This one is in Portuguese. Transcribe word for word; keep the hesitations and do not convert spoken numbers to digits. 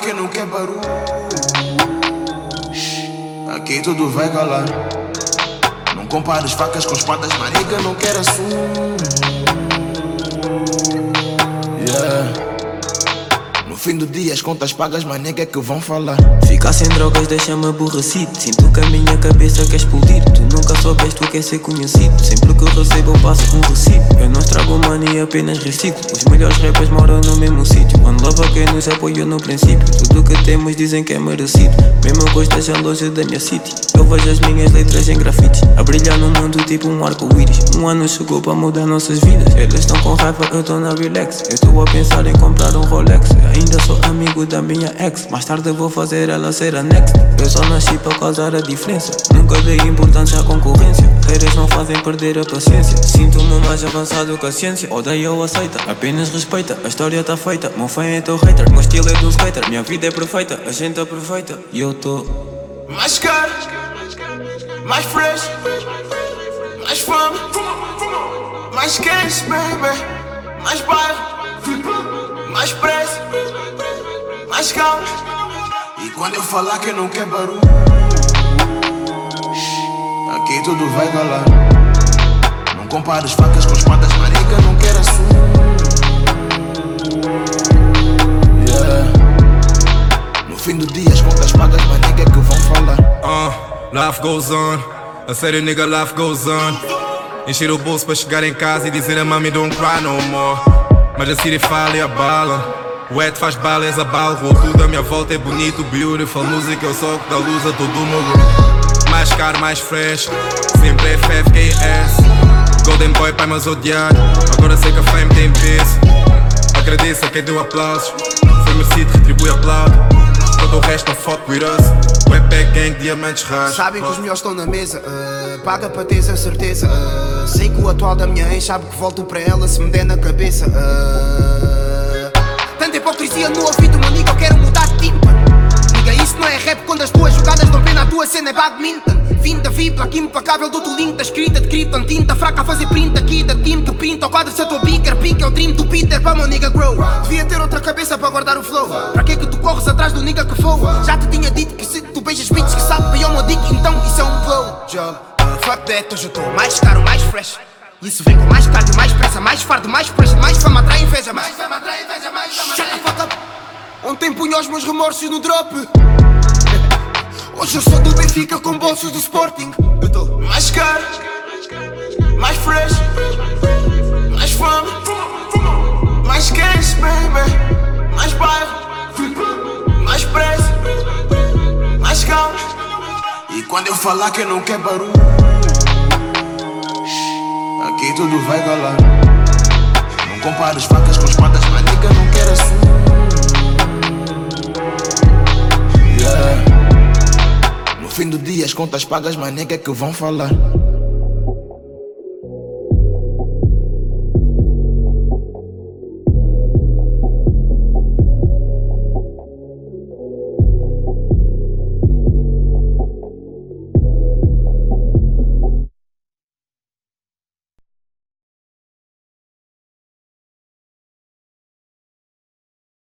que não quer barulho, aqui tudo vai calar. Não compares facas com espadas, marica, não quero assunto. Yeah. No fim do dia as contas pagas, mas nem que é que vão falar. Ficar sem drogas deixa-me aborrecido. Sinto que a minha cabeça quer explodir. Tu nunca soubeste o que é ser conhecido. Sempre que eu recebo eu passo um recibo. Eu não estrago money, apenas reciclo. Os melhores rappers moram no mesmo sítio. One love a quem nos apoiou no princípio. Tudo o que temos dizem que é merecido, mesmo que eu esteja longe da minha city. Eu vejo as minhas letras em grafites a brilhar no mundo tipo um arco-íris. Um ano chegou para mudar nossas vidas. Eles estão com raiva, eu estou na relax. Eu estou a pensar em comprar um Rolex. Ainda sou amigo da minha ex. Mais tarde vou fazer ela ser a next. Eu só nasci para causar a diferença. Nunca dei importância à concorrência. Haters não fazem perder a paciência. Sinto-me mais avançado que a ciência. Odeia ou aceita, apenas respeita. A história tá feita, meu fã é teu hater. Meu estilo é de um skater, minha vida é perfeita. A gente aproveita e eu tô mais caro, mais fresh, mais fome, mais cash, baby. Mais bairro, mais preço, mais calma. E quando eu falar que não quer barulho, aqui tudo vai calar. Não compares facas com espadas, marica, não quero assunto. Yeah. No fim do dia as contas pagas, mas nem que é que vão falar. Uh, life goes on, a sério nigga, life goes on. Encher o bolso para chegar em casa e dizer a mami don't cry no more. Mas a Siri fala e abala. O Ed faz balas, abalo. Tudo à minha volta é bonito, beautiful. Música é o sol que dá luz a todo o meu room. Mais caro, mais fresh, sempre F F K S. Golden boy pai mas odiar. Agora sei que a fame tem peso. Agradeço a quem deu aplausos. Foi merecido, retribui aplaudo. Todo o resto não fuck with us. Webpack gang, diamantes raros. Sabem que os melhores estão na mesa, uh, paga para teres a certeza. uh, Sei que o atual da minha ex sabe que volto para ela se me der na cabeça. uh, Tanta hipocrisia no ouvido, meu nigga, eu quero mudar de tímpano. Nigga, isso não é rap quando as tuas jogadas dão pena, a tua cena é badminton. Vim da V I P, aqui impecável, dou-te o link da escrita de Krypton. Tinta fraca a fazer print aqui da team que pinta. O quadro se a tua picker, pick é o dream do Peter para meu nigga grow. Devia ter outra cabeça para guardar o flow. Para que é que tu corres atrás do nigga que voa? Já te tinha dito que se tu beijas bitches que sabe bem ao meu dick, então isso é um flow job. uh, Fuck that, hoje eu estou mais caro, mais fresh. Isso vem com mais cardio, mais pressa, mais fardo, mais pressure. Mais fama atrai inveja, mais fama atrai inveja, mais fama. Shut the fuck up. Ontem punha os meus remorsos no drop. Hoje eu sou do Benfica com bolsos do Sporting. Eu tô mais caro, mais fresh, mais fome, mais cash, baby. Mais bairro, mais preço, mais calma. E quando eu falar que não quer barulho, aqui tudo vai calar. Não compares facas com espadas, manica, não quero assunto. Yeah. No fim do dia as contas pagas, mas nem que é que vão falar.